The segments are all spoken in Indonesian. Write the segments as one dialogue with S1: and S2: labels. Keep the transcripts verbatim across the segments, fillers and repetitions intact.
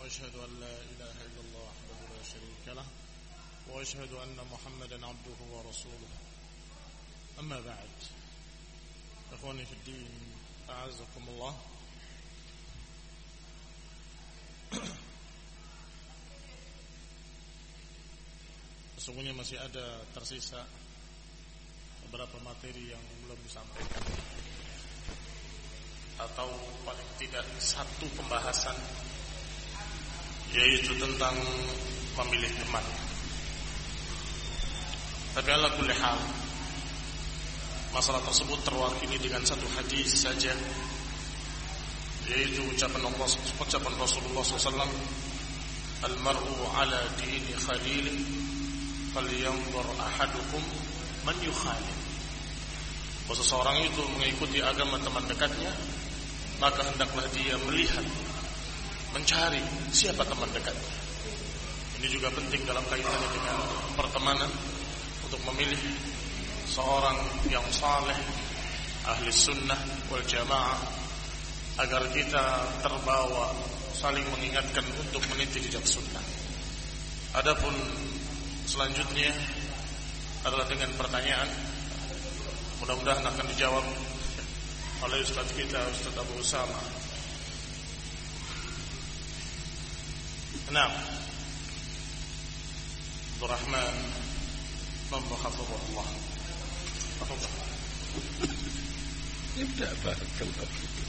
S1: وأشهد أن لا إله إلا الله وحده لا شريك له وأشهد أن محمدا عبده ورسوله أما بعد إخواني في الدين أعزكم الله. Sesungguhnya masih ada tersisa beberapa materi yang belum disampaikan, atau paling tidak satu pembahasan, yaitu tentang memilih teman. Tapi ala kulli hal, masalah tersebut terwakili dengan satu hadis saja, yaitu ucapan Allah, ucapan Rasulullah shallallahu alaihi wasallam, "Al-mar'u ala dini khalilih, falyanzur ahadukum man yukhalil." Bahwa seseorang itu mengikuti agama teman dekatnya, maka hendaklah dia melihat, mencari siapa teman dekatnya. Ini juga penting dalam kaitannya dengan pertemanan, untuk memilih seorang yang saleh, ahli sunnah wal jamaah, agar kita terbawa saling mengingatkan untuk meniti jejak sunnah. Adapun selanjutnya adalah dengan pertanyaan, mudah-mudahan akan dijawab oleh Ustaz kita, Ustaz Abu Usama. Nah, Abdul Rahman Hafizahullah.
S2: Ibda barakallahu fiik.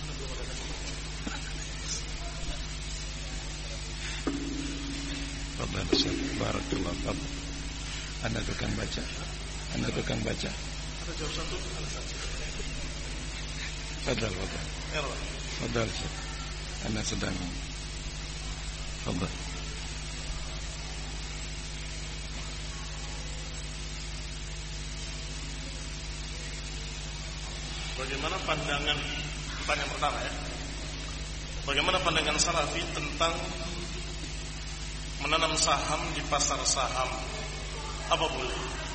S2: Fadhal Ustaz, barakallahu fiik. Anda tukang baca. Anda tukang baca.
S1: Ada jawab satu, ada satu.
S2: Fadhal, fadhal.
S1: Ya,
S2: fadhal Ustaz. Anda sedang fadhal.
S1: Bagaimana pandangan, pertanyaan pertama ya, bagaimana pandangan Salafi tentang menanam saham di pasar saham? Apa boleh?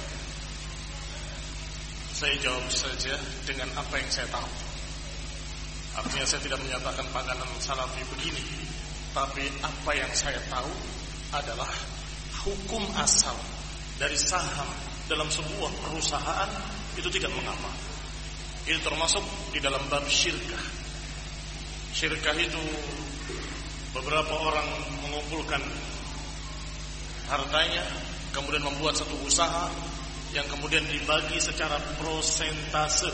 S1: Saya jawab saja dengan apa yang saya tahu. Artinya saya tidak menyatakan pandangan Salafi begini, tapi apa yang saya tahu adalah hukum asal dari saham dalam sebuah perusahaan itu tidak mengapa. Itu termasuk di dalam bab syirkah. Syirkah itu beberapa orang mengumpulkan hartanya, kemudian membuat satu usaha yang kemudian dibagi secara prosentase.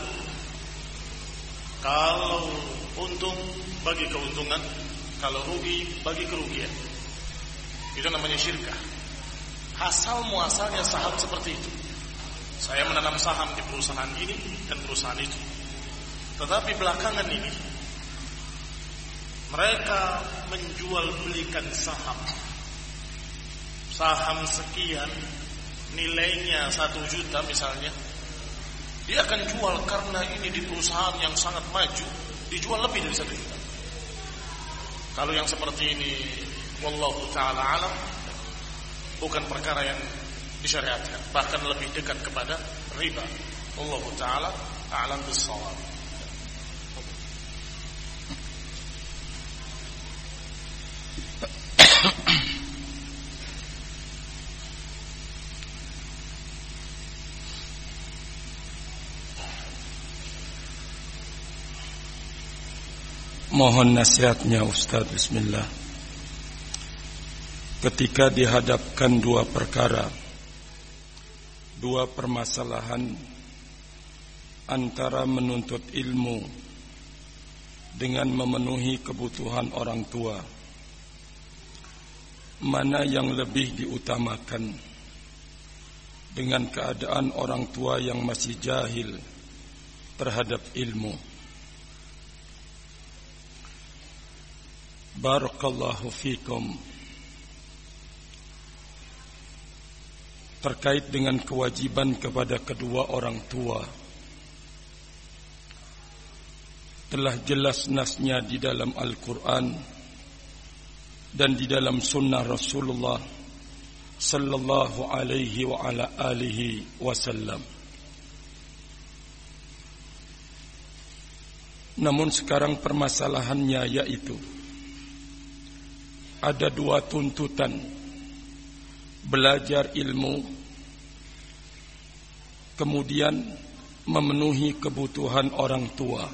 S1: Kalau untung bagi keuntungan, kalau rugi bagi kerugian. Itu namanya syirkah. Asal muasalnya saham seperti itu. Saya menanam saham di perusahaan ini dan perusahaan itu. Tetapi belakangan ini mereka menjual belikan saham. Saham sekian, nilainya satu juta misalnya, dia akan jual karena ini di perusahaan yang sangat maju, dijual lebih dari satu juta. Kalau yang seperti ini, wallahu ta'ala alam, bukan perkara yang disyariatkan, bahkan lebih dekat kepada riba. Wallahu ta'ala a'lam bis-shawab.
S2: Mohon nasihatnya Ustaz. Bismillah. Ketika dihadapkan dua perkara, dua permasalahan antara menuntut ilmu dengan memenuhi kebutuhan orang tua, mana yang lebih diutamakan dengan keadaan orang tua yang masih jahil terhadap ilmu? Barakallahu fikum. Terkait dengan kewajiban kepada kedua orang tua, telah jelas nasnya di dalam Al-Quran dan di dalam sunnah Rasulullah sallallahu alaihi wa ala alihi wasallam. Namun sekarang permasalahannya yaitu ada dua tuntutan: belajar ilmu, kemudian memenuhi kebutuhan orang tua.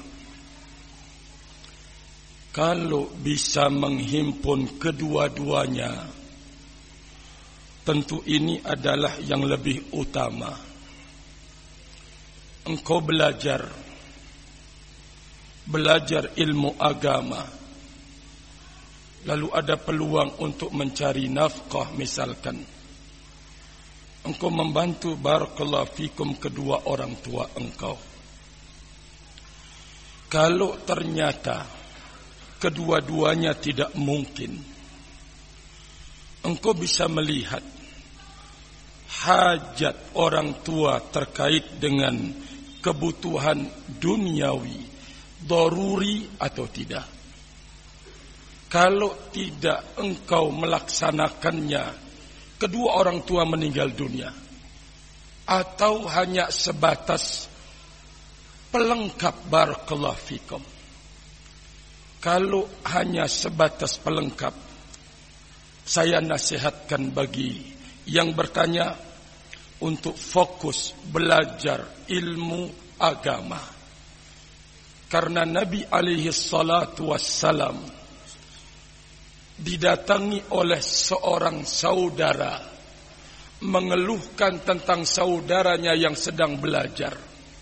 S2: Kalau bisa menghimpun kedua-duanya, tentu ini adalah yang lebih utama. Engkau belajar Belajar ilmu agama, lalu ada peluang untuk mencari nafkah misalkan. Engkau membantu barakallahu fikum kedua orang tua engkau. Kalau ternyata kedua-duanya tidak mungkin, engkau bisa melihat hajat orang tua terkait dengan kebutuhan duniawi, daruri atau tidak. Kalau tidak engkau melaksanakannya, kedua orang tua meninggal dunia, atau hanya sebatas pelengkap barakallahu fikum. Kalau hanya sebatas pelengkap, saya nasihatkan bagi yang bertanya untuk fokus belajar ilmu agama. Karena Nabi alaihi salatu wassalam didatangi oleh seorang saudara mengeluhkan tentang saudaranya yang sedang belajar.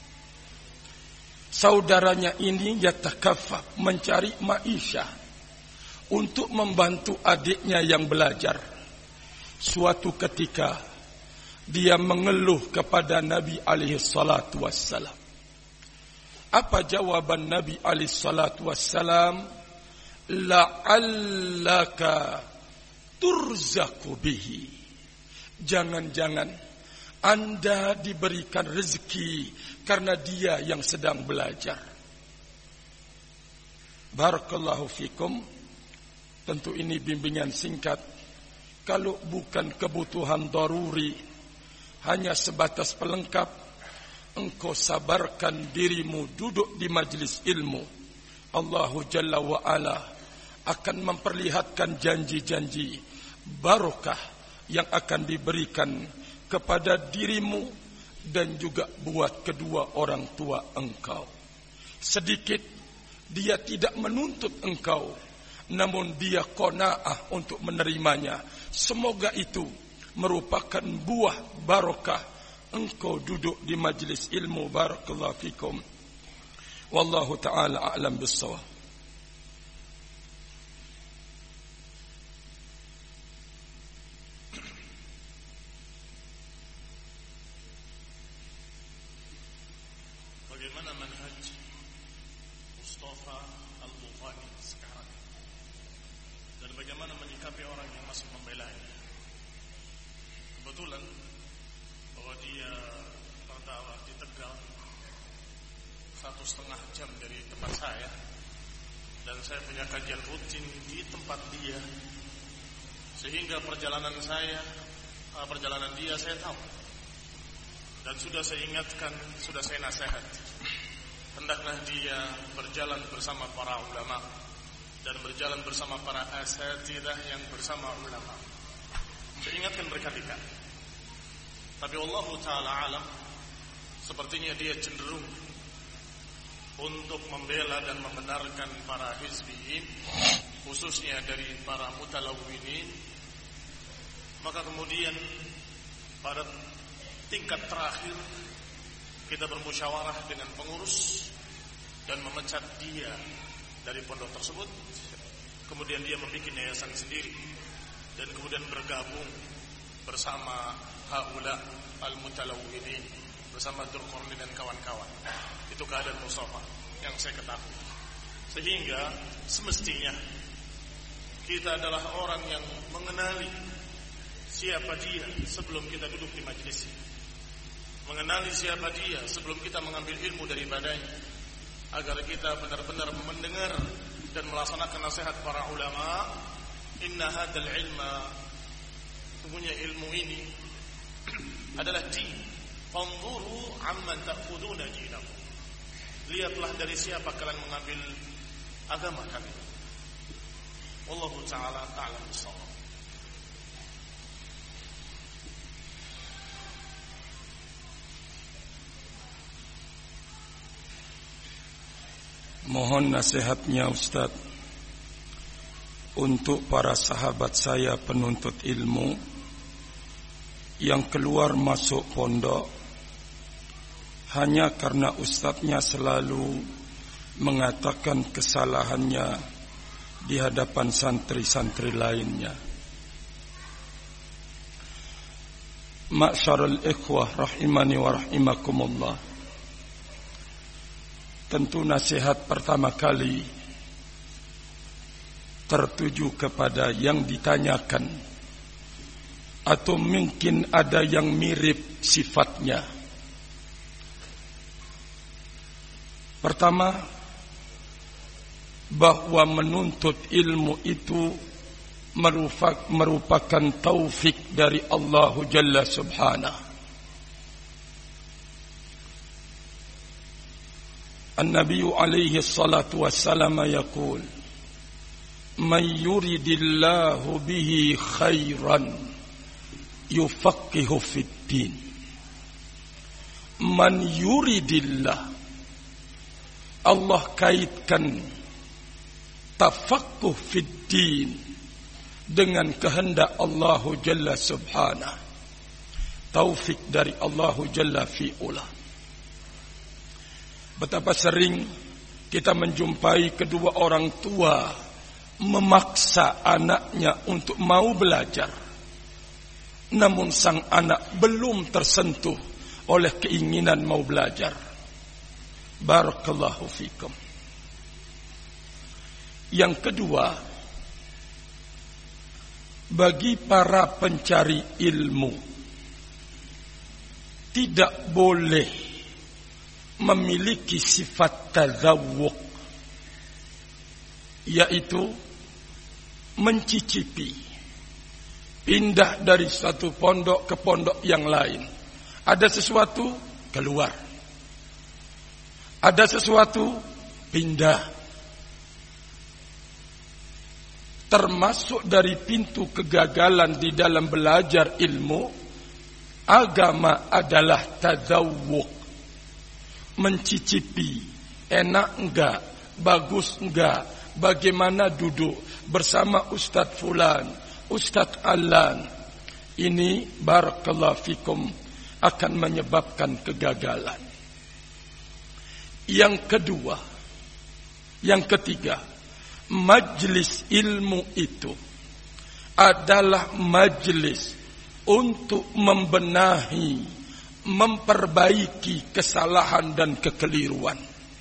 S2: Saudaranya ini yatakafaf, mencari maisha untuk membantu adiknya yang belajar. Suatu ketika dia mengeluh kepada Nabi alaihi salatu wassalam. Apa jawaban Nabi alaihi salatu wassalam? La'allaka turzaku bihi. Jangan-jangan Anda diberikan rezeki karena dia yang sedang belajar. Barakallahu fikum. Tentu ini bimbingan singkat. Kalau bukan kebutuhan daruri, hanya sebatas pelengkap, engkau sabarkan dirimu duduk di majlis ilmu. Allahu Jalla wa Ala akan memperlihatkan janji-janji barokah yang akan diberikan kepada dirimu dan juga buat kedua orang tua engkau. Sedikit dia tidak menuntut engkau, namun dia qanaah untuk menerimanya. Semoga itu merupakan buah barokah engkau duduk di majlis ilmu. Barakallahu fikum. Wallahu ta'ala a'lam bis-shawab.
S1: Bagaimana manhaj Mustafa Al-Bukhari sekarang, dan bagaimana menyikapi orang yang masih membelanya? Kebetulan bahwa dia berdakwah di Tegal satu setengah jam dari tempat saya, dan saya punya kajian rutin di tempat dia, sehingga perjalanan saya, perjalanan dia saya tahu, dan sudah saya ingatkan, sudah saya nasihat, hendaklah dia berjalan bersama para ulama dan berjalan bersama para asatidzah yang bersama ulama. Saya ingatkan berkali-kali. Tapi Allah Ta'ala alam, sepertinya dia cenderung untuk membela dan membenarkan para hizbiyin, khususnya dari para mutalawwinin. Maka kemudian pada tingkat terakhir kita bermusyawarah dengan pengurus dan memecat dia dari pondok tersebut. Kemudian dia membuat yayasan sendiri dan kemudian bergabung bersama haula al-mutalawwinin, bersama Dzulqarnain dan kawan-kawan. Itu keadaan Mustafa yang saya ketahui. Sehingga semestinya kita adalah orang yang mengenali siapa dia sebelum kita duduk di majelis, mengenali siapa dia sebelum kita mengambil ilmu daripadanya, agar kita benar-benar mendengar dan melaksanakan nasihat para ulama. Inna hadzal ilma, sungguhnya ilmu ini adalah din. Fanzuru amman ta'khuduna dinakum. Lihatlah dari siapa kalian mengambil agama kalian. Wallahu ta'ala a'lam bishawab.
S2: Mohon nasihatnya Ustaz untuk para sahabat saya penuntut ilmu yang keluar masuk pondok hanya karena ustadznya selalu mengatakan kesalahannya di hadapan santri-santri lainnya. Ma'syarul ikhwah rahimani wa rahimakumullah. Tentu nasihat pertama kali tertuju kepada yang ditanyakan, atau mungkin ada yang mirip sifatnya. Pertama, bahwa menuntut ilmu itu merupakan taufik dari Allah Jalla Subhanahu. An-Nabi alaihi salatu wassalam yaqul, "Man yuridillahu bihi khairan yufaqihu fid din." Man yuridillah, Allah kaitkan tafaqquh fid din dengan kehendak Allah Jalla Subhanahu. Taufik dari Allah Jalla fi'ula. Betapa sering kita menjumpai kedua orang tua memaksa anaknya untuk mau belajar, namun sang anak belum tersentuh oleh keinginan mau belajar. Barakallahu fikum. Yang kedua, bagi para pencari ilmu tidak boleh memiliki sifat tazawwuq, yaitu mencicipi, pindah dari satu pondok ke pondok yang lain. Ada sesuatu keluar, ada sesuatu pindah. Termasuk dari pintu kegagalan di dalam belajar ilmu agama adalah tazawwuq. Mencicipi, enak enggak, bagus enggak, bagaimana duduk bersama Ustadz Fulan, Ustadz Alan. Ini barakallahu fikum akan menyebabkan kegagalan. Yang kedua, yang ketiga, majlis ilmu itu adalah majlis untuk membenahi, memperbaiki kesalahan dan kekeliruan.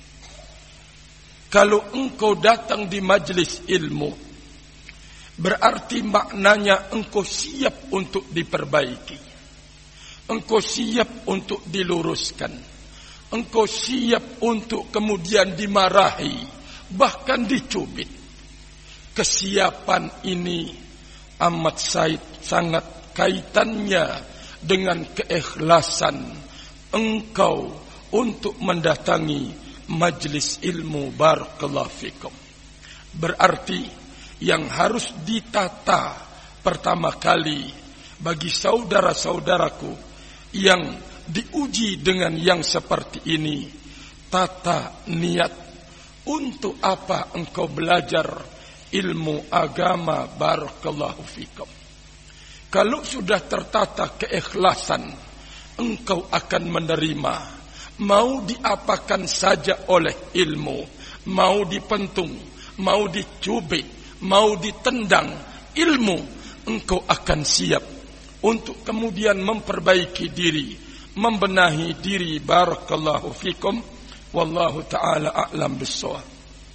S2: Kalau engkau datang di majlis ilmu, berarti maknanya engkau siap untuk diperbaiki, engkau siap untuk diluruskan, engkau siap untuk kemudian dimarahi, bahkan dicubit. Kesiapan ini amat sangat kaitannya dengan keikhlasan engkau untuk mendatangi majlis ilmu. Barakallahu fikum. Berarti yang harus ditata pertama kali bagi saudara-saudaraku yang diuji dengan yang seperti ini, tata niat. Untuk apa engkau belajar ilmu agama? Barakallahu fikum. Kalau sudah tertata keikhlasan, engkau akan menerima. Mau diapakan saja oleh ilmu, mau dipentung, mau dicubit, mau ditendang, ilmu, engkau akan siap untuk kemudian memperbaiki diri, membenahi diri. Barakallahu fikum. Wallahu ta'ala a'lam bis-shawab.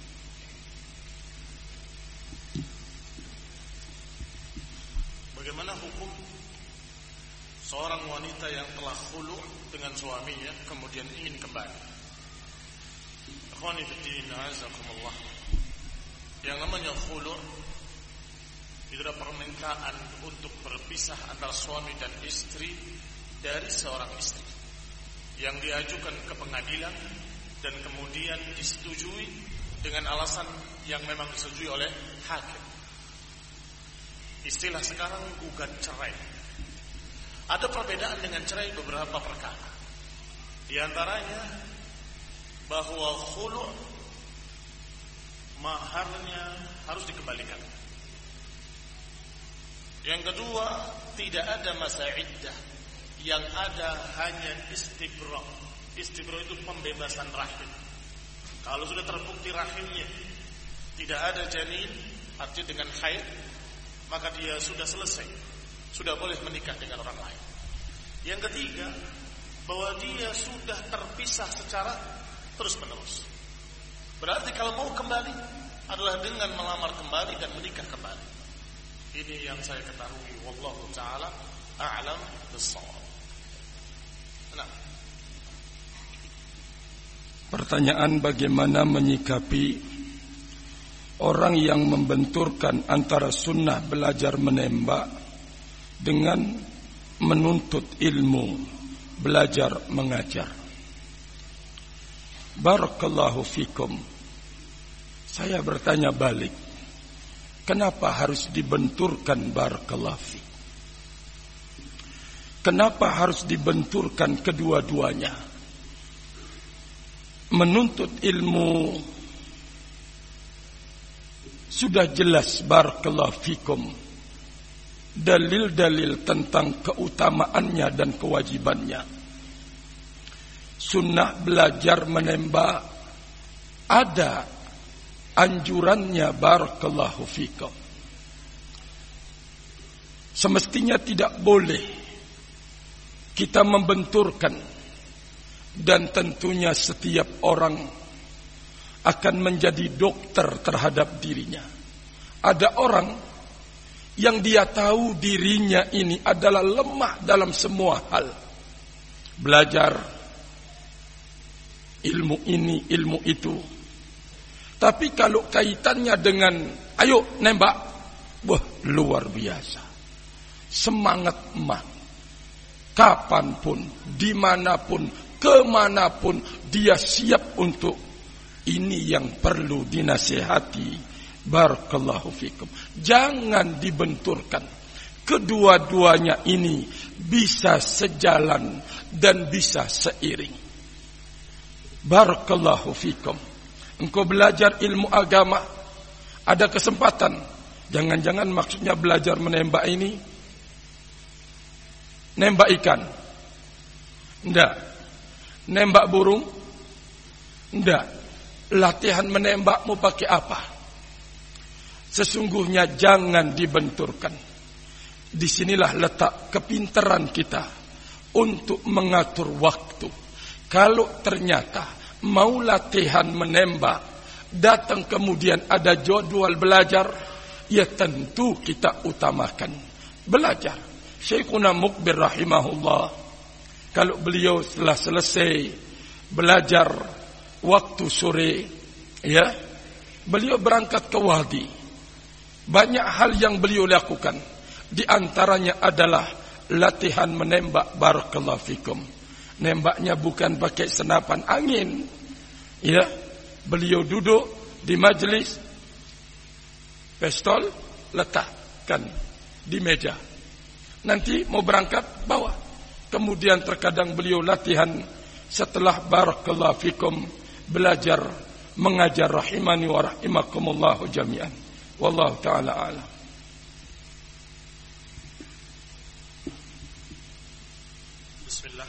S1: Bagaimana hukum seorang wanita yang telah khulu dengan suaminya kemudian ingin kembali? Akhwani fiddin, azakumullah. Yang namanya khulu itu adalah permintaan untuk berpisah antara suami dan istri dari seorang istri yang diajukan ke pengadilan dan kemudian disetujui dengan alasan yang memang disetujui oleh hakim. Istilah sekarang gugat cerai. Ada perbedaan dengan cerai beberapa perkara. Di antaranya bahwa khulu' maharnya harus dikembalikan. Yang kedua, tidak ada masa iddah, yang ada hanya istibra. Istibra itu pembebasan rahim. Kalau sudah terbukti rahimnya tidak ada janin, artinya dengan haid, maka dia sudah selesai, sudah boleh menikah dengan orang lain. Yang ketiga, bahwa dia sudah terpisah secara terus-menerus. Berarti kalau mau kembali adalah dengan melamar kembali dan menikah kembali. Ini yang saya ketahui, wallahu taala a'lam bis-shawab. Nah,
S2: pertanyaan bagaimana menyikapi orang yang membenturkan antara sunnah belajar menembak dengan menuntut ilmu belajar mengajar. Barakallahu fikum. Saya bertanya balik, kenapa harus dibenturkan barakallahu fik? Kenapa harus dibenturkan kedua-duanya? Menuntut ilmu sudah jelas barakallahu fikum dalil-dalil tentang keutamaannya dan kewajibannya. Sunnah belajar menembak ada anjurannya barakallahu fikum. Semestinya tidak boleh kita membenturkan, dan tentunya setiap orang akan menjadi dokter terhadap dirinya. Ada orang yang dia tahu dirinya ini adalah lemah dalam semua hal. Belajar ilmu ini, ilmu itu. Tapi kalau kaitannya dengan ayo nembak, wah luar biasa. Semangat emak. Kapanpun, dimanapun, kemanapun dia siap untuk. Ini yang perlu dinasihati. Barakallahu fikum. Jangan dibenturkan. Kedua-duanya ini bisa sejalan dan bisa seiring. Barakallahu fikum. Engkau belajar ilmu agama, ada kesempatan. Jangan-jangan maksudnya belajar menembak ini nembak ikan? Enggak. Nembak burung? Enggak. Latihan menembak mau pakai apa? Sesungguhnya jangan dibenturkan. Disinilah letak kepintaran kita untuk mengatur waktu. Kalau ternyata mau latihan menembak, datang kemudian ada jadwal belajar, ya tentu kita utamakan belajar. Syekhuna Mukbir rahimahullah, kalau beliau setelah selesai belajar waktu sore, ya, beliau berangkat ke wadi. Banyak hal yang beliau lakukan. Di antaranya adalah latihan menembak barakallahu fikum. Nembaknya bukan pakai senapan angin. Ya, beliau duduk di majelis, pistol letakkan di meja. Nanti mau berangkat bawa. Kemudian terkadang beliau latihan setelah barakallahu fikum belajar mengajar rahimani wa rahimakumullahu jami'an. Wallahu ta'ala a'lam.
S1: Bismillah.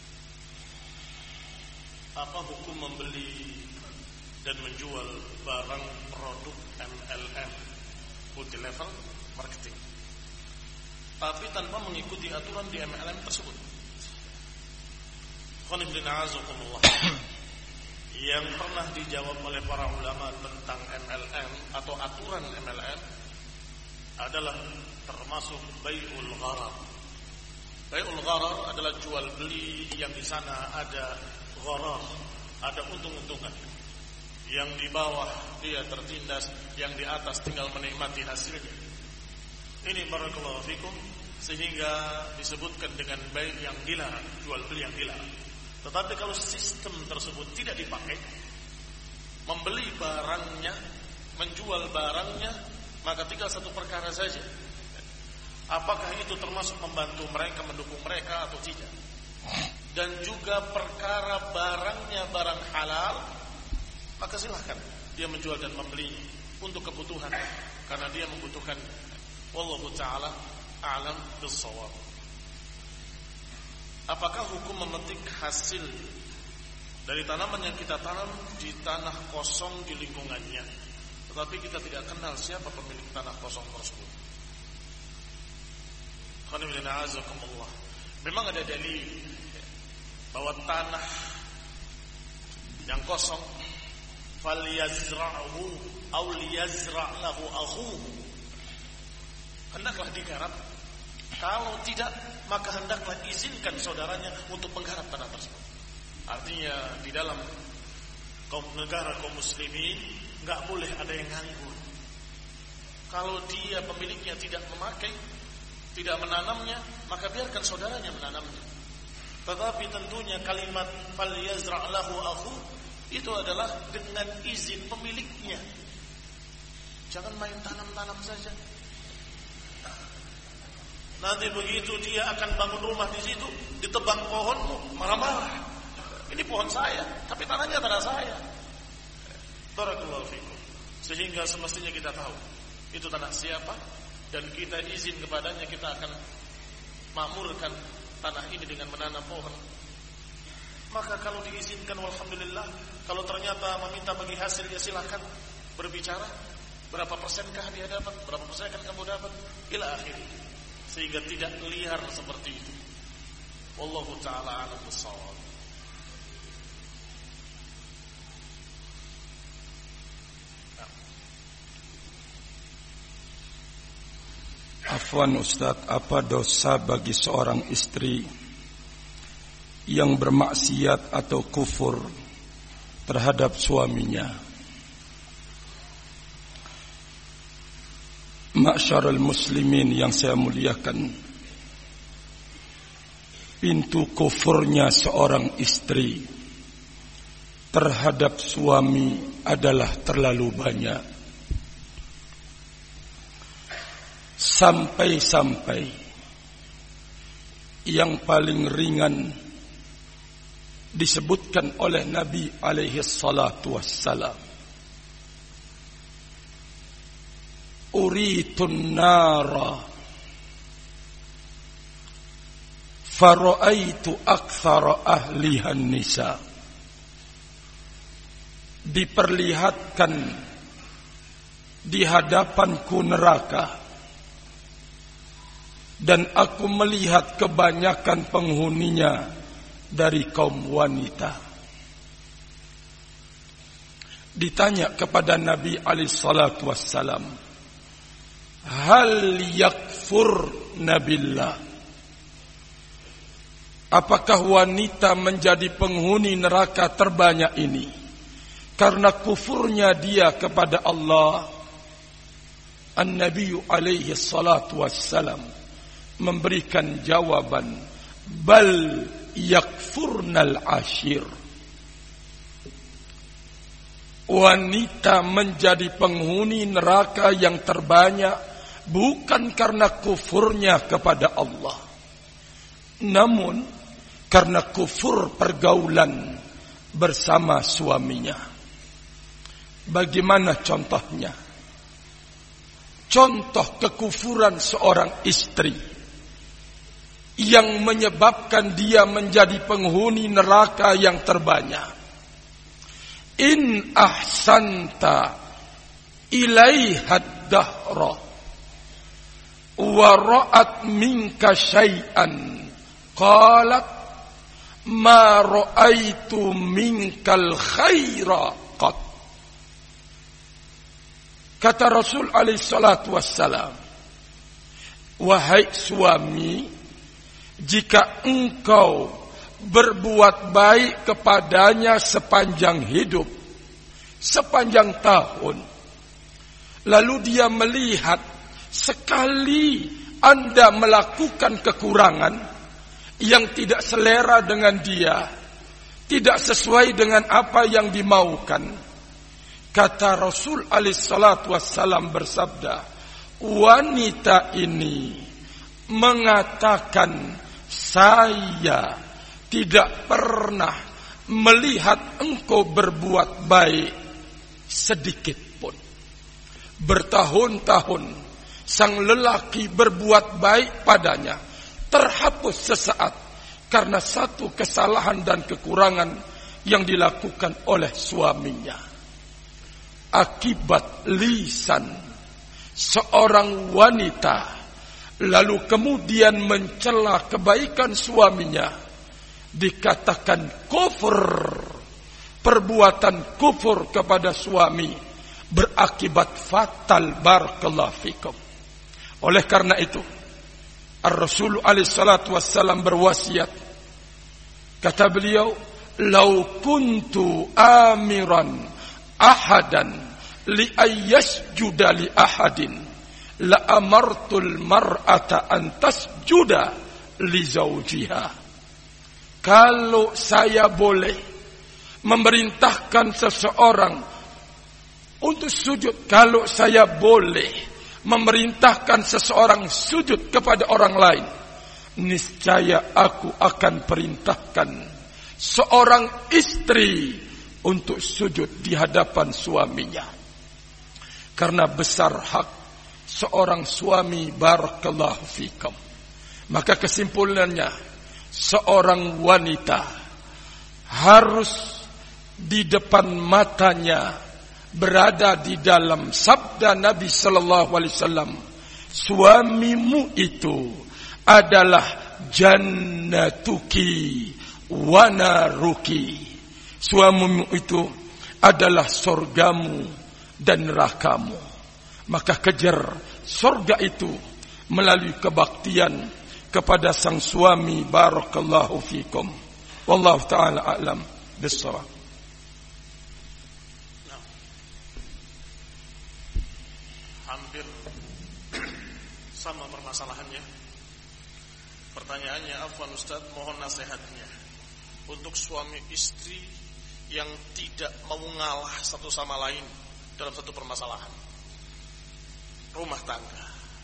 S1: Apa hukum membeli dan menjual barang produk M L M, multi level marketing, tapi tanpa mengikuti aturan di M L M tersebut? Khonibdina'azukumullah. Yang pernah dijawab oleh para ulama tentang M L M atau aturan M L M adalah termasuk bai'ul gharar. Bai'ul gharar adalah jual beli yang di sana ada gharar, ada untung-untungan. Yang di bawah dia tertindas, yang di atas tinggal menikmati hasilnya. Ini barakallahu fikum, sehingga disebutkan dengan bai' yang dilarang, jual beli yang dilarang. Tetapi kalau sistem tersebut tidak dipakai, membeli barangnya, menjual barangnya, maka tinggal satu perkara saja. apakah itu termasuk membantu mereka, mendukung mereka atau tidak. Dan juga perkara barangnya barang halal, maka silahkan dia menjual dan membelinya untuk kebutuhan, karena dia membutuhkan. Wallahu ta'ala a'lam bis-shawab. Apakah hukum memetik hasil dari tanaman yang kita tanam di tanah kosong di lingkungannya, tetapi kita tidak kenal siapa pemilik tanah kosong tersebut? Memang ada dalil bahwa tanah yang kosong, falyazra'hu aw liyazra' lahu akhuhu, hendaklah digarap. Kalau tidak, maka hendaklah izinkan saudaranya untuk menggarap tanah tersebut. Artinya di dalam kaum negara kaum muslimin enggak boleh ada yang nganggur. Kalau dia pemiliknya tidak memakai, tidak menanamnya, maka biarkan saudaranya menanamnya. Tetapi tentunya kalimat falyazra' lahu akhu itu adalah dengan izin pemiliknya. Jangan main tanam-tanam saja. Nanti begitu dia akan bangun rumah di situ, ditebang pohonmu, marah-marah. Ini pohon saya, tapi tanahnya tanah saya. Barakallahu fikum. Sehingga semestinya kita tahu itu tanah siapa, dan kita izin kepadanya, kita akan makmurkan tanah ini dengan menanam pohon. Maka kalau diizinkan, walhamdulillah. Kalau ternyata meminta bagi hasil, ya silahkan berbicara. Berapa persenkah dia dapat, berapa persen akan kamu dapat, ila akhiri. Sehingga tidak liar seperti itu. Wallahu ta'ala a'lam bis-shawab.
S2: Afwan Ustaz, apa dosa bagi seorang istri yang bermaksiat atau kufur terhadap suaminya? Ma'syarul muslimin yang saya muliakan, pintu kufurnya seorang istri terhadap suami adalah terlalu banyak. Sampai-sampai yang paling ringan disebutkan oleh Nabi alaihi salatu wassalam, uritun nara fara'aitu aktsara ahlihan nisa. Diperlihatkan di hadapanku neraka, dan aku melihat kebanyakan penghuninya dari kaum wanita. Ditanya kepada Nabi alaihi salatu wassalam, hal yakfur nabillah, apakah wanita menjadi penghuni neraka terbanyak ini karena kufurnya dia kepada Allah? An-Nabi alaihi salatu wassalam memberikan jawaban, bal yakfurnal ashir, wanita menjadi penghuni neraka yang terbanyak bukan karena kufurnya kepada Allah, namun karena kufur pergaulan bersama suaminya. Bagaimana contohnya? Contoh kekufuran seorang istri yang menyebabkan dia menjadi penghuni neraka yang terbanyak. In ahsanta ilaiha dahra wa ra'at minka syai'an qalat ma ra'aitu minkal khaira qat. Kata Rasul alaihi salatu wassalam, wahai suami, jika engkau berbuat baik kepadanya sepanjang hidup, sepanjang tahun, lalu dia melihat sekali Anda melakukan kekurangan yang tidak selera dengan dia, tidak sesuai dengan apa yang dimaukan, kata Rasul alaihi salatu wassalam bersabda, wanita ini mengatakan, saya tidak pernah melihat engkau berbuat baik sedikit pun. Bertahun-tahun sang lelaki berbuat baik padanya, terhapus sesaat karena satu kesalahan dan kekurangan yang dilakukan oleh suaminya. Akibat lisan seorang wanita lalu kemudian mencela kebaikan suaminya, dikatakan kufur. Perbuatan kufur kepada suami berakibat fatal. Barakallahu fikum. Oleh karena itu, Ar-Rasul alaihi salatu wassalam berwasiat, kata beliau, "Lau kuntu amiran ahadan li ayyasjuda li ahadin la amartul mar'ata an tasjuda li zawjiha." Kalau saya boleh memerintahkan seseorang untuk sujud, kalau saya boleh memerintahkan seseorang sujud kepada orang lain, niscaya aku akan perintahkan seorang istri untuk sujud di hadapan suaminya. Karena besar hak seorang suami. Barakallahu fikum. Maka kesimpulannya, seorang wanita harus di depan matanya berada di dalam sabda Nabi sallallahu alaihi wasallam, suamimu itu adalah jannatuki wa naruki. Suamimu itu adalah surgamu dan nerakamu. Maka kejar surga itu melalui kebaktian kepada sang suami. Barakallahu fikum. Wallahu ta'ala a'lam bis-shawab.
S1: Hampir sama permasalahannya. Pertanyaannya, afwan Ustaz, mohon nasihatnya untuk suami istri yang tidak mau ngalah satu sama lain dalam satu permasalahan rumah tangga.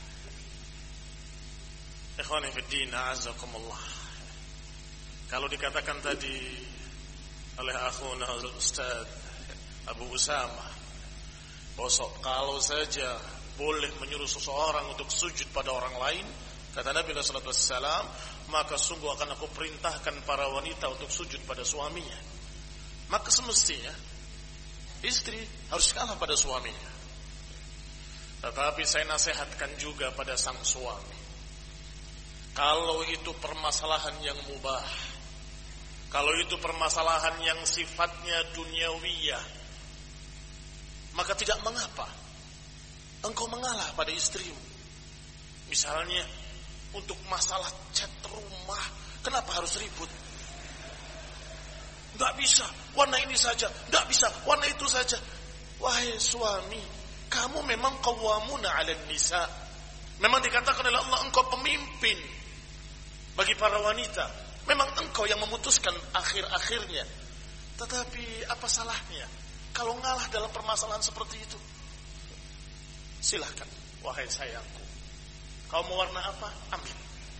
S1: Ikhwani fiddin, a'azakumullah. Kalau dikatakan tadi oleh akhuna Ustaz Abu Usama, bosok kalau saja boleh menyuruh seseorang untuk sujud pada orang lain, kata Nabi sallallahu alaihi wasallam, maka sungguh akan aku perintahkan para wanita untuk sujud pada suaminya. Maka semestinya istri harus kalah pada suaminya. Tetapi saya nasihatkan juga pada sang suami, kalau itu permasalahan yang mubah, kalau itu permasalahan yang sifatnya duniawiyah, maka tidak mengapa engkau mengalah pada istrimu. Misalnya untuk masalah cat rumah, kenapa harus ribut? Enggak bisa, warna ini saja. Enggak bisa, warna itu saja. Wahai suami, kamu memang qawwamuna 'alan nisa. Memang dikatakan oleh Allah engkau pemimpin bagi para wanita. Memang engkau yang memutuskan akhir-akhirnya. Tetapi apa salahnya kalau ngalah dalam permasalahan seperti itu? Silahkan, wahai sayangku. Kau mau warna apa? Ambil.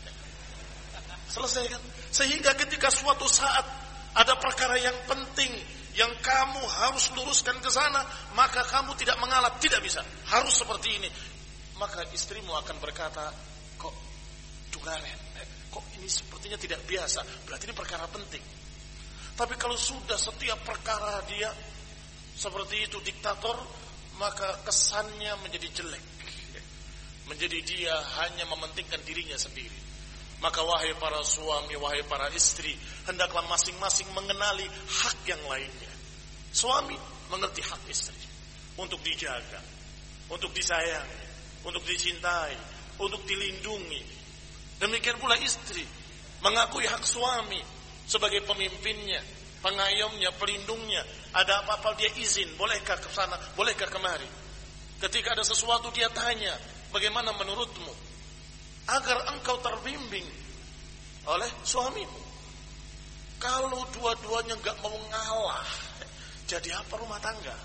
S1: Selesai kan? Sehingga ketika suatu saat ada perkara yang penting yang kamu harus luruskan ke sana, maka kamu tidak mengalah, tidak bisa, harus seperti ini. Maka istrimu akan berkata, kok tungaren, kok ini sepertinya tidak biasa, berarti ini perkara penting. Tapi kalau sudah setiap perkara dia seperti itu diktator, maka kesannya menjadi jelek, menjadi dia hanya mementingkan dirinya sendiri. Maka wahai para suami, wahai para istri, hendaklah masing-masing mengenali hak yang lainnya. Suami mengerti hak istri untuk dijaga, untuk disayangi, untuk dicintai, untuk dilindungi. Demikian pula istri mengakui hak suami sebagai pemimpinnya, pengayomnya, pelindungnya. Ada apa-apa dia izin, bolehkah ke sana, bolehkah kemari. Ketika ada sesuatu dia tanya, bagaimana menurutmu? Agar engkau terbimbing oleh suamimu. Kalau dua-duanya enggak mau ngalah, jadi apa rumah tangga?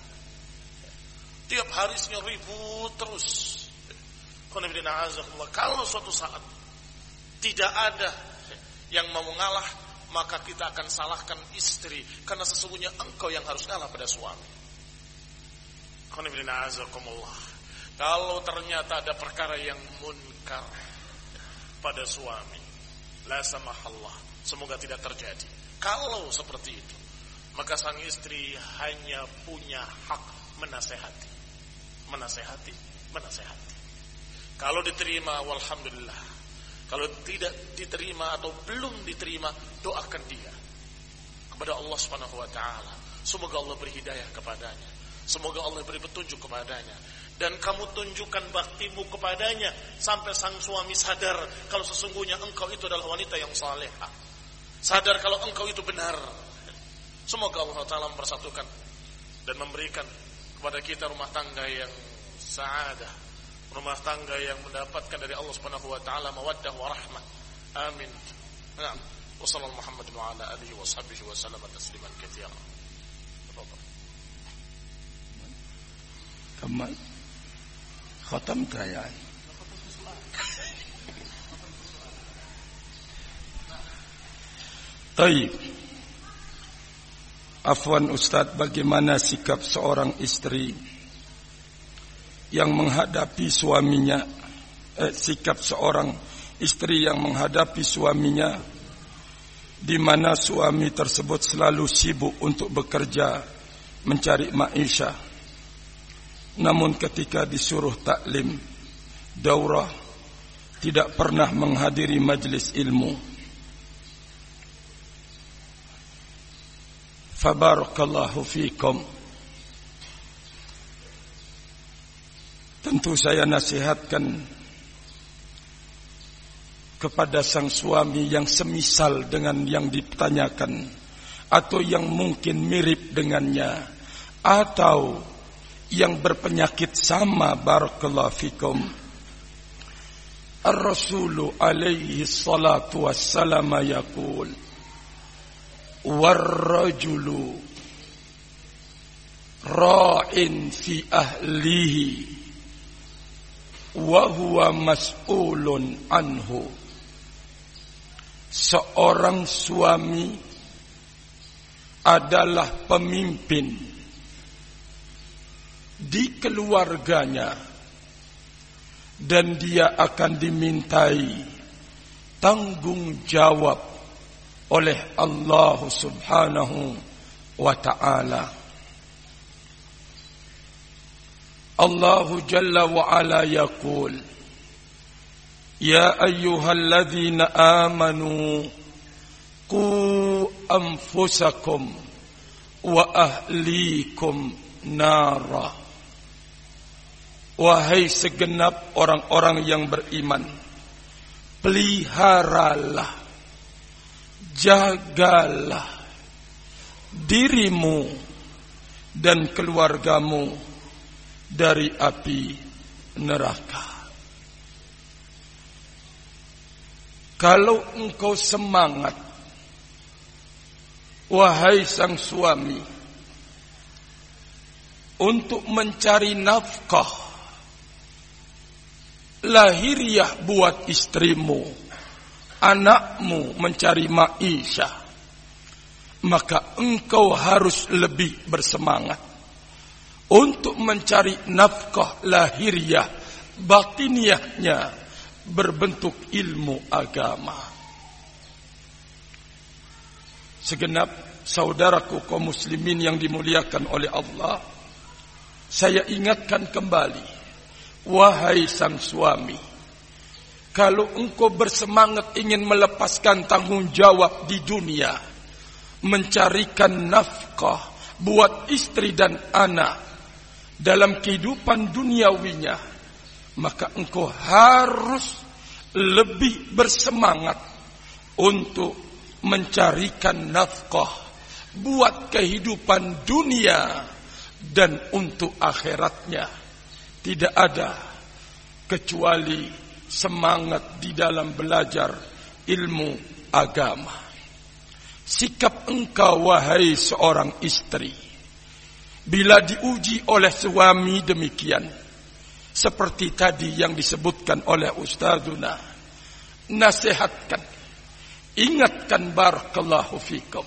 S1: Tiap harinya ribut terus. Kalau suatu saat Tidak ada yang mau mengalah, maka kita akan salahkan istri, karena sesungguhnya engkau yang harus ngalah pada suami. Kalau ternyata ada perkara yang munkar pada suami, la samahallah, semoga tidak terjadi. Kalau seperti itu, maka sang istri hanya punya hak menasehati, menasehati, menasehati. Kalau diterima, walhamdulillah. Kalau tidak diterima atau belum diterima, doakan dia kepada Allah Subhanahu wa taala. Semoga Allah beri hidayah kepadanya. Semoga Allah beri petunjuk kepadanya. Dan kamu tunjukkan baktimu kepadanya sampai sang suami sadar kalau sesungguhnya engkau itu adalah wanita yang salehah. Sadar kalau engkau itu benar. Semoga Allah taala mempersatukan dan memberikan kepada kita rumah tangga yang sa'adah, rumah tangga yang mendapatkan dari Allah Subhanahu wa taala mawaddah wa rahmah. Amin. Naam. Wa sallallahu Muhammad wa ala alihi wa sahbihi wa sallam tasliman katsiran. Tafadhal.
S2: Kamal khatam kaya. Taib. Afwan Ustaz, bagaimana sikap seorang istri yang menghadapi suaminya, eh, sikap seorang istri yang menghadapi suaminya, di mana suami tersebut selalu sibuk untuk bekerja mencari maisha, namun ketika disuruh taklim, daurah, tidak pernah menghadiri majlis ilmu. Fabarakallahu fikum. Tentu saya nasihatkan kepada sang suami yang semisal dengan yang ditanyakan, atau yang mungkin mirip dengannya, atau yang berpenyakit sama. Barakallahu fikum. Ar-Rasulu alaihi salatu wassalam yaqul, war-rajulu ra'in fi ahlihi wa huwa mas'ulun anhu. Seorang suami adalah pemimpin di keluarganya dan dia akan dimintai tanggung jawab oleh Allah Subhanahu wa ta'ala. Allah Jalla wa Ala yaqul, ya ayyuhalladzina amanu qu anfusakum wa ahlikum nara. Wahai segenap orang-orang yang beriman, peliharalah, jagalah dirimu dan keluargamu dari api neraka. Kalau engkau semangat, wahai sang suami, untuk mencari nafkah lahiriah buat istrimu, anakmu, mencari maisha, maka engkau harus lebih bersemangat untuk mencari nafkah lahiriah batiniahnya berbentuk ilmu agama. Segenap saudaraku kaum muslimin yang dimuliakan oleh Allah, saya ingatkan kembali, wahai sang suami, kalau engkau bersemangat ingin melepaskan tanggung jawab di dunia, mencarikan nafkah buat istri dan anak dalam kehidupan duniawinya, maka engkau harus lebih bersemangat untuk mencarikan nafkah buat kehidupan dunia dan untuk akhiratnya. Tidak ada kecuali semangat di dalam belajar ilmu agama. Sikap engkau wahai seorang istri, bila diuji oleh suami demikian, seperti tadi yang disebutkan oleh Ustazuna, nasihatkan, ingatkan, barakallahu fikum.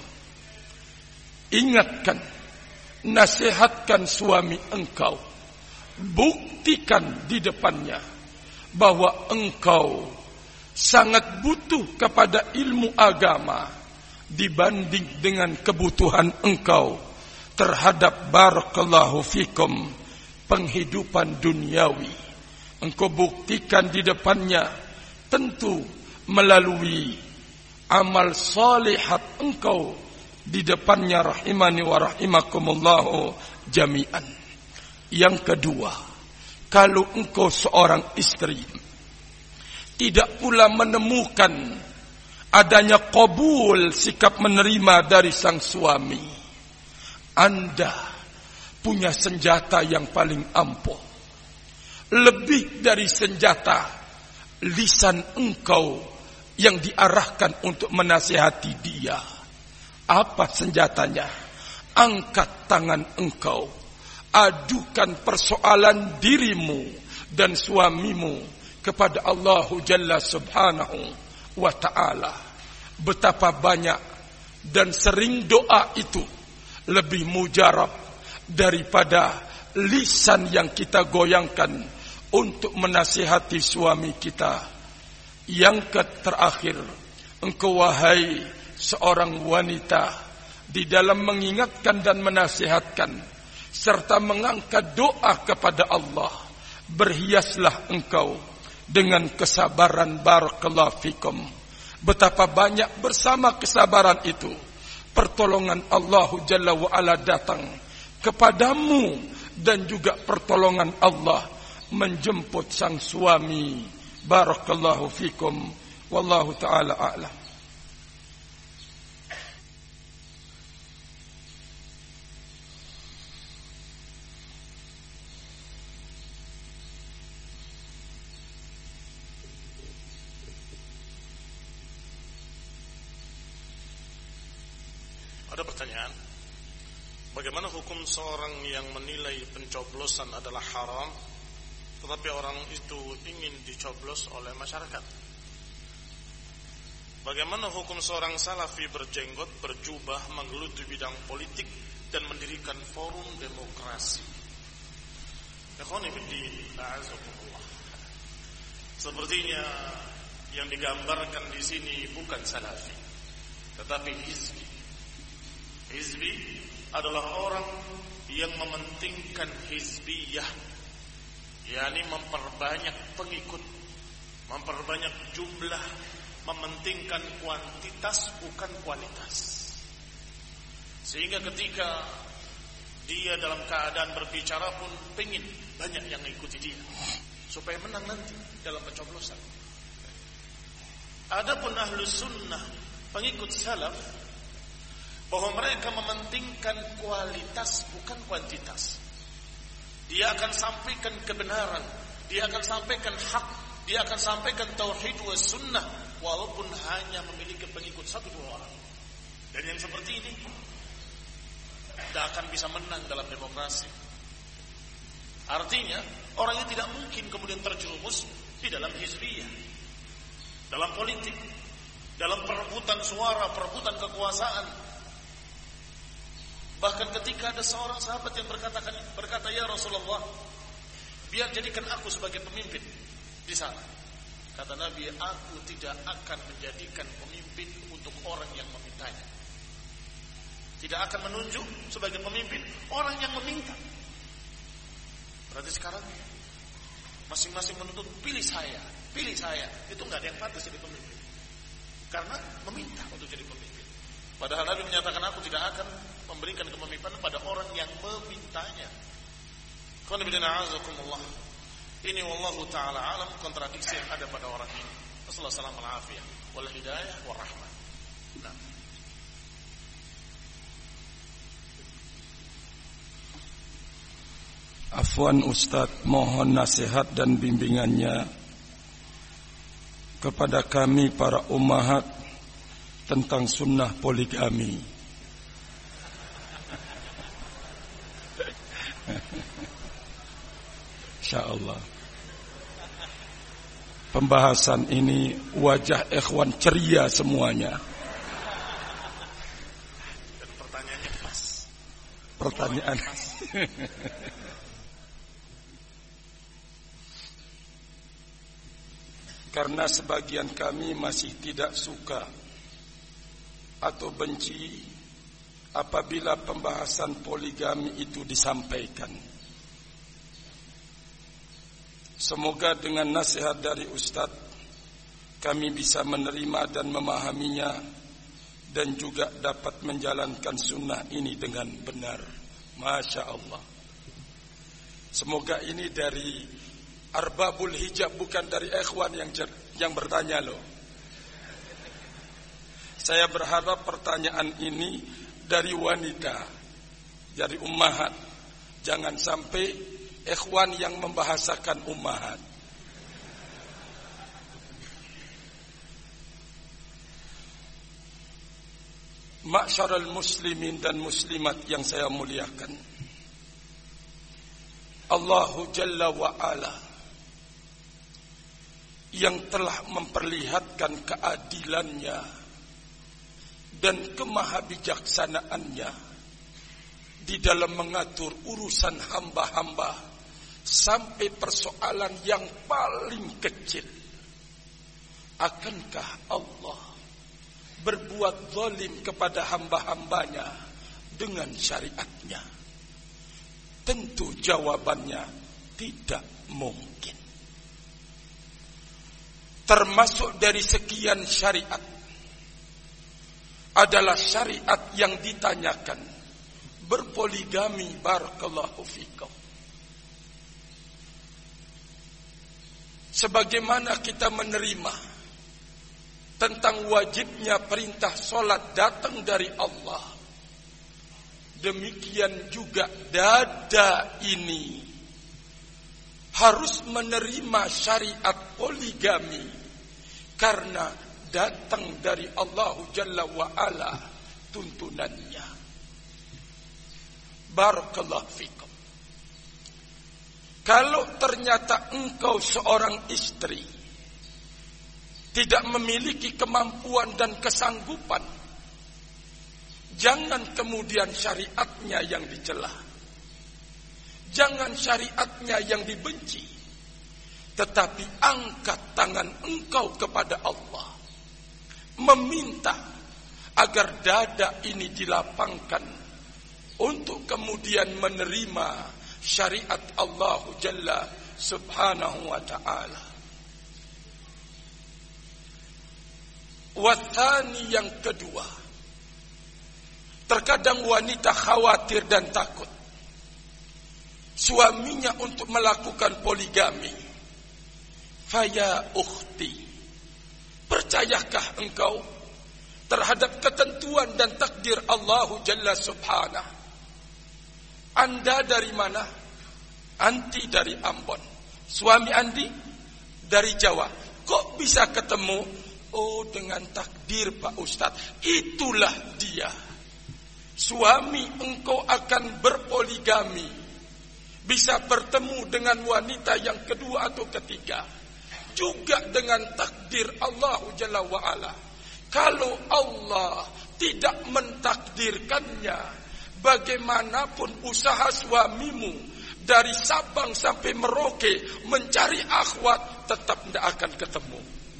S2: Ingatkan, nasihatkan suami engkau. Buktikan di depannya bahwa engkau sangat butuh kepada ilmu agama dibanding dengan kebutuhan engkau terhadap, barakallahu fikum, penghidupan duniawi. Engkau buktikan di depannya tentu melalui amal salihat engkau di depannya, rahimani wa rahimakumullahu jami'an. Yang kedua, kalau engkau seorang istri tidak pula menemukan adanya qabul, sikap menerima dari sang suami, Anda punya senjata yang paling ampuh. Lebih dari senjata, lisan engkau yang diarahkan untuk menasihati dia. Apa senjatanya? Angkat tangan engkau, adukan persoalan dirimu dan suamimu kepada Allah Jalla Subhanahu wa ta'ala. Betapa banyak dan sering doa itu lebih mujarab daripada lisan yang kita goyangkan untuk menasihati suami kita. Yang terakhir, engkau wahai seorang wanita, di dalam mengingatkan dan menasihatkan serta mengangkat doa kepada Allah, berhiaslah engkau dengan kesabaran, barakallahu fikum. Betapa banyak bersama kesabaran itu pertolongan Allah Jalla wa Ala datang kepadamu, dan juga pertolongan Allah menjemput sang suami. Barakallahu fikum, wallahu ta'ala a'lam.
S1: Ada pertanyaan, bagaimana hukum seorang yang menilai pencoblosan adalah haram, tetapi orang itu ingin dicoblos oleh masyarakat? Bagaimana hukum seorang salafi berjenggot, berjubah, menggeluti bidang politik dan mendirikan forum demokrasi? Sepertinya yang digambarkan di sini bukan salafi, tetapi hizbi. Hizbi adalah orang yang mementingkan hizbiyah, yakni memperbanyak pengikut, memperbanyak jumlah, mementingkan kuantitas bukan kualitas. Sehingga ketika dia dalam keadaan berbicara pun pengen banyak yang mengikuti dia supaya menang nanti dalam pencoblosan. Adapun ahlus sunnah, pengikut salaf, bahwa mereka mementingkan kualitas bukan kuantitas. Dia akan sampaikan kebenaran, dia akan sampaikan hak, dia akan sampaikan tauhid wa sunnah, walaupun hanya memiliki pengikut satu dua orang. Dan yang seperti ini tidak akan bisa menang dalam demokrasi. Artinya orangnya tidak mungkin kemudian terjerumus di dalam hizbiyah, dalam politik, dalam perebutan suara, perebutan kekuasaan. Bahkan ketika ada seorang sahabat yang berkata, berkata, ya Rasulullah, biar jadikan aku sebagai pemimpin di sana. Kata Nabi, aku tidak akan menjadikan pemimpin untuk orang yang memintanya. Tidak akan menunjuk sebagai pemimpin orang yang meminta. Berarti sekarang masing-masing menuntut, pilih saya, pilih saya. Itu nggak ada yang pantas jadi pemimpin, karena meminta untuk jadi pemimpin. Padahal Nabi menyatakan, aku tidak akan memberikan kepemimpinan pada orang yang memintanya. Ini wallahu ta'ala alam, kontradiksi yang ada pada orang ini. Wassalamualaikum warahmatullahi wabarakatuh. Wal hidayah wa rahmah. Nah.
S2: Afwan Ustaz, mohon nasihat dan bimbingannya kepada kami para ummahat tentang sunnah poligami. Insyaallah. pembahasan ini wajah ikhwan ceria semuanya.
S1: Dan pertanyaannya pas.
S2: Pertanyaan.
S1: Pas.
S2: Karena sebagian kami masih tidak suka atau benci apabila pembahasan poligami itu disampaikan. Semoga dengan nasihat dari Ustadz kami bisa menerima dan memahaminya dan juga dapat menjalankan sunnah ini dengan benar. Masya Allah. Semoga ini dari Arbabul Hijab, bukan dari ikhwan yang yang bertanya loh. Saya berharap pertanyaan ini dari wanita, dari ummahat. Jangan sampai ikhwan yang membahasakan ummahat. Ma'syaral muslimin dan muslimat yang saya muliakan, Allahu Jalla wa Ala yang telah memperlihatkan keadilannya dan kemahabijaksanaannya di dalam mengatur urusan hamba-hamba sampai persoalan yang paling kecil. Akankah Allah berbuat zalim kepada hamba-hambanya dengan syariatnya? Tentu jawabannya tidak mungkin. Termasuk dari sekian syariat adalah syariat yang ditanyakan berpoligami. Barakallahu fikum. Sebagaimana kita menerima tentang wajibnya perintah solat datang dari Allah, demikian juga dada ini harus menerima syariat poligami karena datang dari Allah Jalla wa Ala tuntunannya. Barakallahu fikum. Kalau ternyata engkau seorang istri tidak memiliki kemampuan dan kesanggupan, jangan kemudian syariatnya yang dicela. Jangan syariatnya yang dibenci, tetapi angkat tangan engkau kepada Allah, meminta agar dada ini dilapangkan untuk kemudian menerima syariat Allah Jalla Subhanahu wa ta'ala. Wathani, yang kedua, terkadang wanita khawatir dan takut suaminya untuk melakukan poligami. Faya ukhti, percayakah engkau terhadap ketentuan dan takdir Allah Jalla Subhanahu? Anda dari mana? Anti dari Ambon. Suami Andi dari Jawa. Kok bisa ketemu? Oh, dengan takdir Pak Ustadz. Itulah dia. Suami engkau akan berpoligami, bisa bertemu dengan wanita yang kedua atau ketiga, juga dengan takdir Allah Jalla wa'ala. Kalau Allah tidak mentakdirkannya, bagaimanapun usaha suamimu dari Sabang sampai Merauke mencari akhwat, tetap tidak akan ketemu,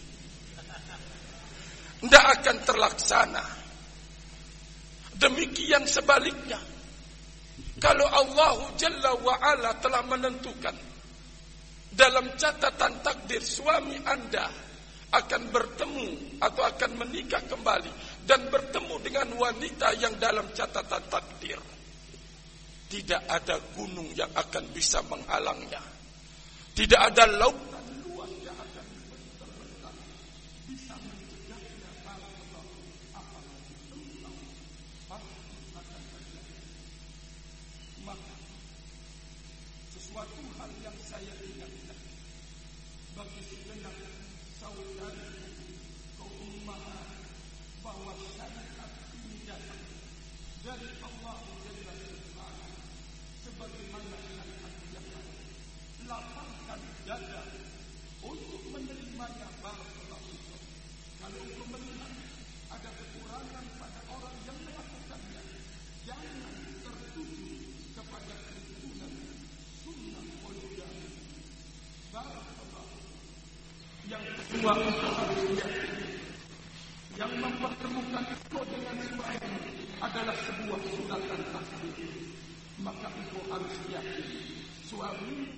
S2: tidak akan terlaksana. Demikian sebaliknya, kalau Allah Jalla wa'ala telah menentukan dalam catatan takdir suami Anda akan bertemu atau akan menikah kembali dan bertemu dengan wanita yang dalam catatan takdir, tidak ada gunung yang akan bisa menghalangnya. Tidak ada lautan luas yang akan terbentang bisa mencegahnya. Apalagi tentang pasti akan terjadi. Maka sesuatu hal yang saya ingatkan bagi segenap saudara kaum ummahat, bahwa syariat ini datang dari Allah Jalla Subhanahu, sebagaimana syariat yang lapangkan dada untuk menerima Kedua, engkau harus yakin yang mempertemukan engkau dengan suamimu adalah sebuah sunatan takdir. Maka engkau harus yakin suami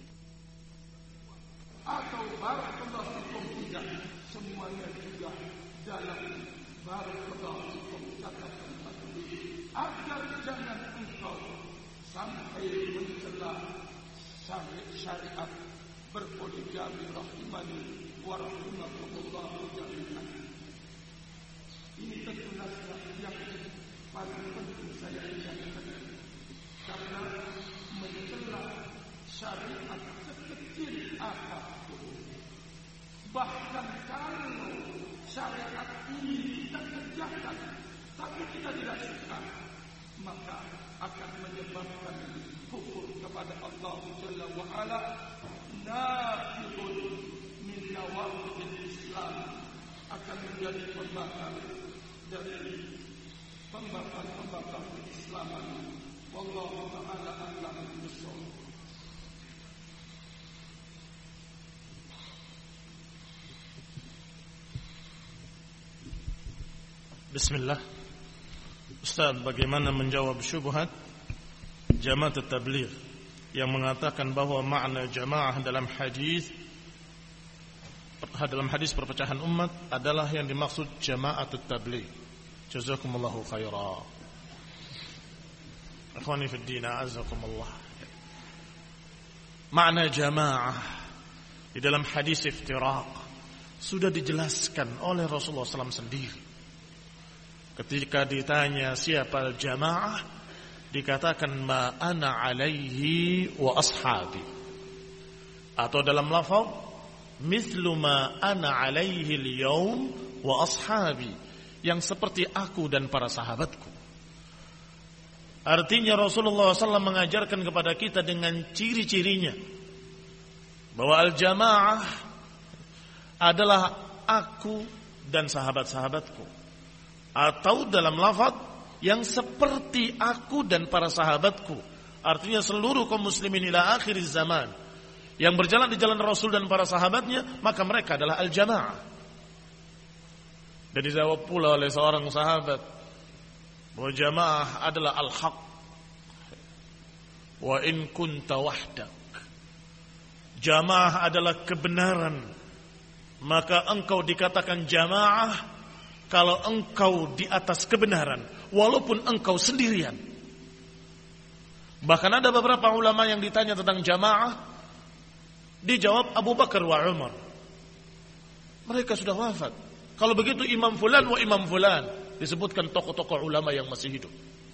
S2: atau barakallahu fikum tidak, semuanya juga dalam barakallahu fikum catatan takdir, agar jangan engkau sampai mencela syariat berpoligami rahimani wa rahimakumullah jami'an. Ini tentu nasihat yang paling penting saya ucapkan, karena mencela syariat sekecil apapun, bahkan kalau syariat ini kita kerjakan tapi kita tidak suka, maka akan menyebabkan kufur kepada Allah Jalla wa Ala, naqidun min nawaqidil Islam, akan menjadi pembatal dari pembatal-pembatal keislaman. Wallahu ta'ala a'lam bishawab.
S1: Bismillah. Ustaz, bagaimana menjawab syubhat Jamaat Tabligh yang mengatakan bahwa makna jamaah dalam hadis dalam hadis perpecahan umat adalah yang dimaksud Jamaat Tabligh. Jazakumullahu khairan. Akhwani fi din, azakumullah. Makna jamaah di dalam hadis iftiraq sudah dijelaskan oleh Rasulullah sallallahu alaihi wasallam sendiri. Ketika ditanya siapa jamaah, dikatakan ma ana alaihi wa ashabi, atau dalam lafaz mithlu ma ana alaihi al-yawm wa ashabi, yang seperti aku dan para sahabatku. Artinya Rasulullah sallallahu alaihi wasallam mengajarkan kepada kita dengan ciri-cirinya bahwa al-jamaah adalah aku dan sahabat-sahabatku, atau dalam lafaz yang seperti aku dan para sahabatku. Artinya seluruh kaum muslimin ila akhir zaman yang berjalan di jalan Rasul dan para sahabatnya, maka mereka adalah al-jamaah. Dan dijawab pula oleh seorang sahabat bahwa jamaah adalah al-haq. Wa in kunta wahdak, jamaah adalah kebenaran, maka engkau dikatakan jamaah kalau engkau di atas kebenaran, walaupun engkau sendirian. Bahkan ada beberapa ulama yang ditanya tentang jamaah, dijawab Abu Bakar wa Umar. Mereka sudah wafat. Kalau begitu Imam Fulan wa Imam Fulan, disebutkan tokoh-tokoh ulama yang masih hidup.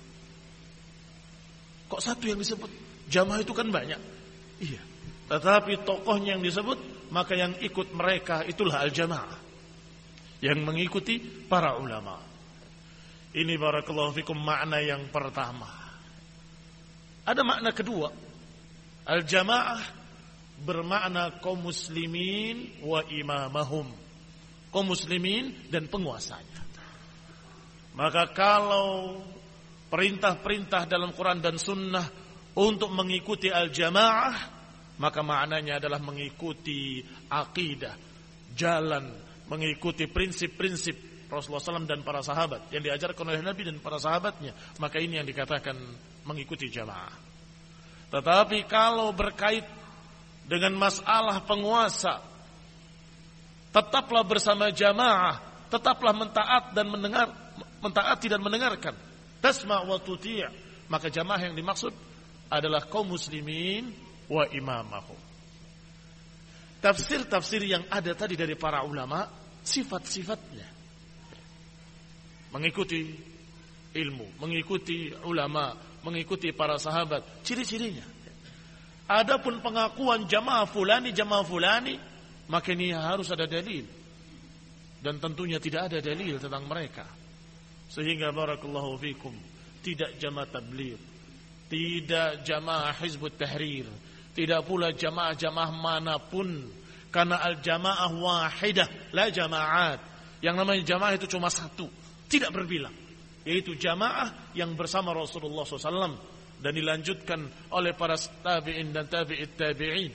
S1: Kok satu yang disebut? Jamaah itu kan banyak. Iya. Tetapi tokohnya yang disebut, maka yang ikut mereka itulah al-jamaah, yang mengikuti para ulama. Ini barakallahu fikum makna yang pertama. Ada makna kedua. Al-jamaah bermakna kaum muslimin wa imamahum, kaum muslimin dan penguasanya. Maka kalau perintah-perintah dalam Quran dan Sunnah untuk mengikuti al-jamaah, maka maknanya adalah mengikuti akidah, jalan, mengikuti prinsip-prinsip Rasulullah shallallahu alaihi wasallam dan para sahabat yang diajarkan oleh Nabi dan para sahabatnya, maka ini yang dikatakan mengikuti jamaah. Tetapi kalau berkait dengan masalah penguasa, tetaplah bersama jamaah, tetaplah mentaat dan mendengar, mentaati dan mendengarkan, tasma' wa tuti', maka jamaah yang dimaksud adalah kaum muslimin wa imamahum. Tafsir-tafsir yang ada tadi dari para ulama, sifat-sifatnya mengikuti ilmu, mengikuti ulama, mengikuti para sahabat, ciri-cirinya. Adapun pengakuan jamaah fulani, jamaah fulani, maka ini harus ada dalil, dan tentunya tidak ada dalil tentang mereka. Sehingga barakallahu fikum, tidak jamaah tabligh, tidak jamaah Hizbut Tahrir, tidak pula jamaah-jamaah manapun, karena al-jamaah wahidah, la jamaat. Yang namanya jamaah itu cuma satu, tidak berbilang, yaitu jamaah yang bersama Rasulullah shallallahu alaihi wasallam dan dilanjutkan oleh para tabi'in dan tabi'it tabi'in.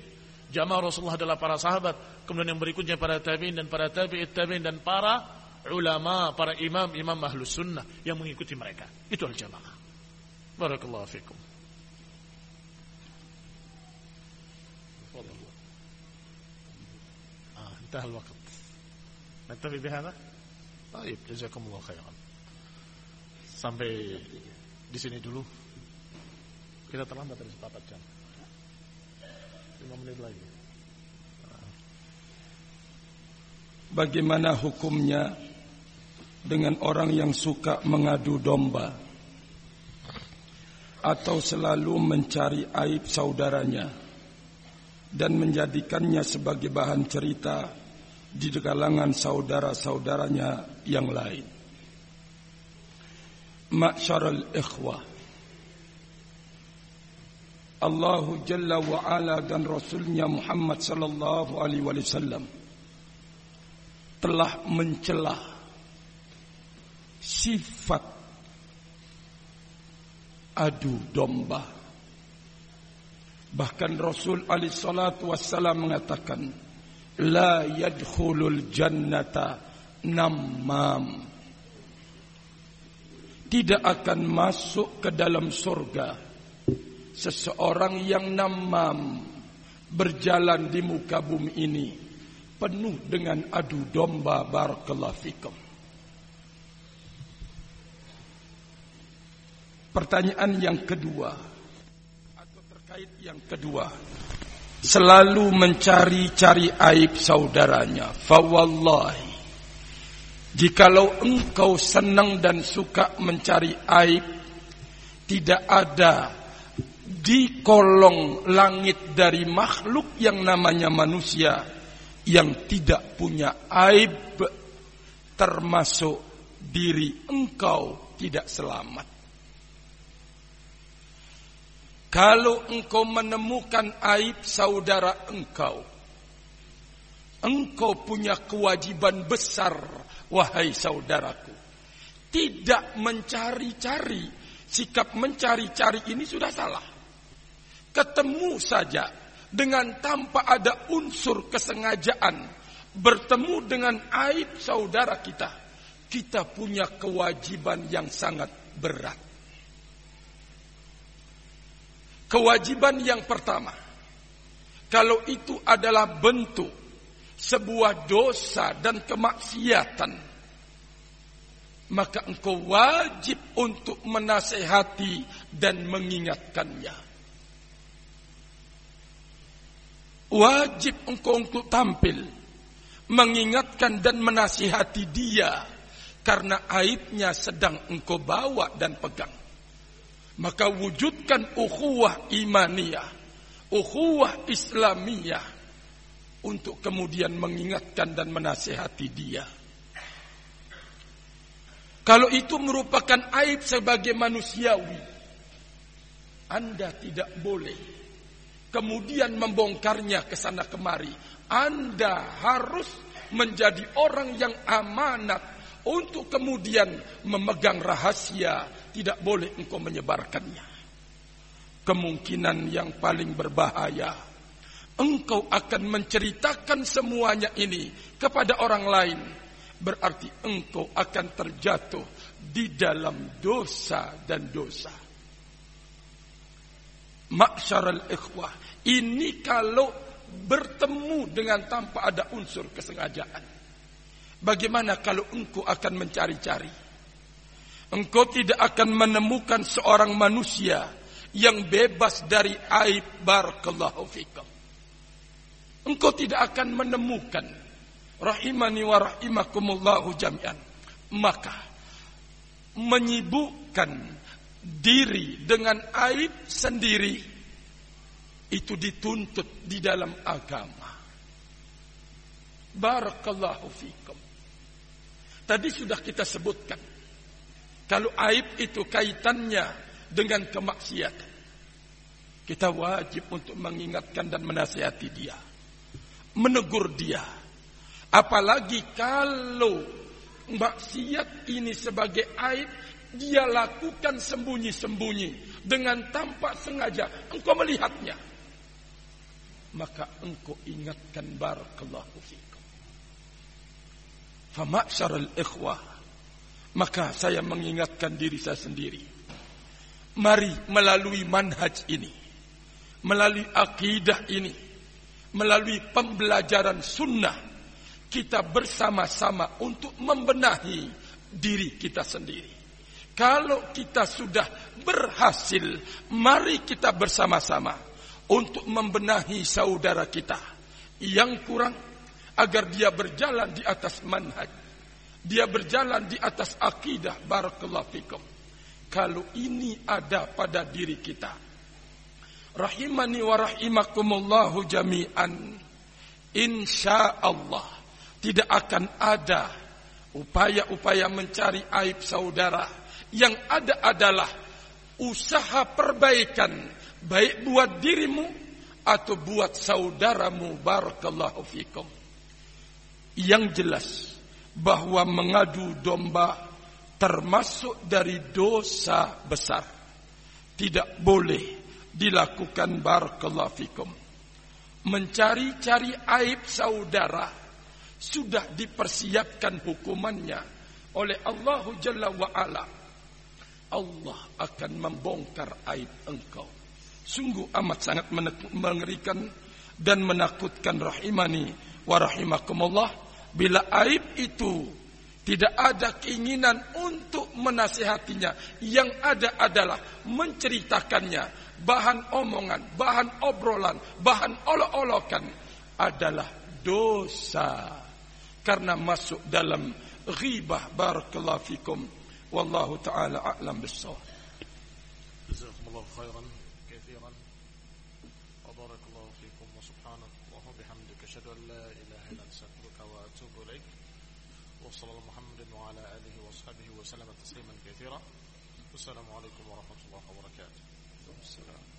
S1: Jamaah Rasulullah adalah para sahabat, kemudian yang berikutnya para tabi'in dan para tabi'it tabi'in dan para ulama, para imam, imam ahlus sunnah yang mengikuti mereka. Itu al-jamaah. Barakallahu fikum. Ah, intahal waqt. Naktafi bihadha? Baik, jazakumullah khairan. Sampai di sini dulu. Kita terlambat dari sepakat jam. lima menit lagi.
S2: Bagaimana hukumnya dengan orang yang suka mengadu domba atau selalu mencari aib saudaranya dan menjadikannya sebagai bahan cerita di kalangan saudara-saudaranya yang lain? Ma'syaral ikhwah, Allah Jalla wa Ala dan Rasulnya Muhammad sallallahu alaihi wasallam telah mencela sifat adu domba. Bahkan Rasul alaihi salatu wassalam mengatakan, la yadkhulul jannata nammam, tidak akan masuk ke dalam surga seseorang yang namam, berjalan di muka bumi ini penuh dengan adu domba. Barakallahu fikum. Pertanyaan yang kedua atau terkait yang kedua, selalu mencari-cari aib saudaranya. Fawallahi, jikalau engkau senang dan suka mencari aib, tidak ada di kolong langit dari makhluk yang namanya manusia yang tidak punya aib, termasuk diri engkau tidak selamat. Kalau engkau menemukan aib saudara engkau, engkau punya kewajiban besar, wahai saudaraku, tidak mencari-cari. Sikap mencari-cari ini sudah salah. Ketemu saja dengan tanpa ada unsur kesengajaan, bertemu dengan aib saudara kita, kita punya kewajiban yang sangat berat. Kewajiban yang pertama, kalau itu adalah bentuk sebuah dosa dan kemaksiatan, maka engkau wajib untuk menasehati dan mengingatkannya. Wajib engkau untuk tampil, mengingatkan dan menasihati dia, karena aibnya sedang engkau bawa dan pegang. Maka wujudkan ukhuwah imaniyah, ukhuwah islamiyah, untuk kemudian mengingatkan dan menasihati dia. Kalau itu merupakan aib sebagai manusiawi, Anda tidak boleh kemudian membongkarnya ke sana kemari. Anda harus menjadi orang yang amanat untuk kemudian memegang rahasia. Tidak boleh engkau menyebarkannya. Kemungkinan yang paling berbahaya, engkau akan menceritakan semuanya ini kepada orang lain. Berarti engkau akan terjatuh di dalam dosa dan dosa. Ma'syaral ikhwah, ini kalau bertemu dengan tanpa ada unsur kesengajaan. Bagaimana kalau engkau akan mencari-cari? Engkau tidak akan menemukan seorang manusia yang bebas dari aib. Barakallahu fikum. Engkau tidak akan menemukan, rahimani wa rahimakumullahu jami'an. Maka menyibukkan diri dengan aib sendiri itu dituntut di dalam agama. Barakallahu fikum. Tadi sudah kita sebutkan, kalau aib itu kaitannya dengan kemaksiatan, kita wajib untuk mengingatkan dan menasihati dia, menegur dia. Apalagi kalau maksiat ini sebagai aib dia lakukan sembunyi-sembunyi dengan tanpa sengaja, engkau melihatnya. maka engkau ingatkan barakallahu fikum. Fa ma'syaral ikhwah, maka saya mengingatkan diri saya sendiri. Mari melalui manhaj ini, melalui akidah ini, melalui pembelajaran sunnah, kita bersama-sama untuk membenahi diri kita sendiri. Kalau kita sudah berhasil, mari kita bersama-sama untuk membenahi saudara kita yang kurang, agar dia berjalan di atas manhaj, dia berjalan di atas akidah. Barakallahu fikum. Kalau ini ada pada diri kita, rahimani wa rahimakumullahu jami'an, insyaallah tidak akan ada upaya-upaya mencari aib saudara. Yang ada adalah usaha perbaikan, baik buat dirimu atau buat saudaramu. Barakallahu fikum. Yang jelas bahwa mengadu domba termasuk dari dosa besar, tidak boleh dilakukan. Barakallahu fikum. Mencari-cari aib saudara sudah dipersiapkan hukumannya oleh Allah Jalla wa'ala. Allah akan membongkar aib engkau. Sungguh amat sangat mengerikan dan menakutkan, rahimani wa rahimakumullah, bila aib itu tidak ada keinginan untuk menasihatinya. Yang ada adalah menceritakannya. Bahan omongan, bahan obrolan, bahan olok-olokan adalah dosa, karena masuk dalam ghibah. Barakallahu fikum. Wallahu ta'ala a'lam bis-shawab.
S1: Jazakumullahu khairan katsiran. Wa barakallahu fikum wa subhanallahi wa bihamdika asyhadu an la ilaha illa anta astaghfiruka wa atubu ilaik. Wa sallallahu Muhammadin wa ala alihi wa sahbihi wa sallama tasliman katsiran. Wassalamu alaikum warahmatullahi wabarakatuh.
S2: Assalam.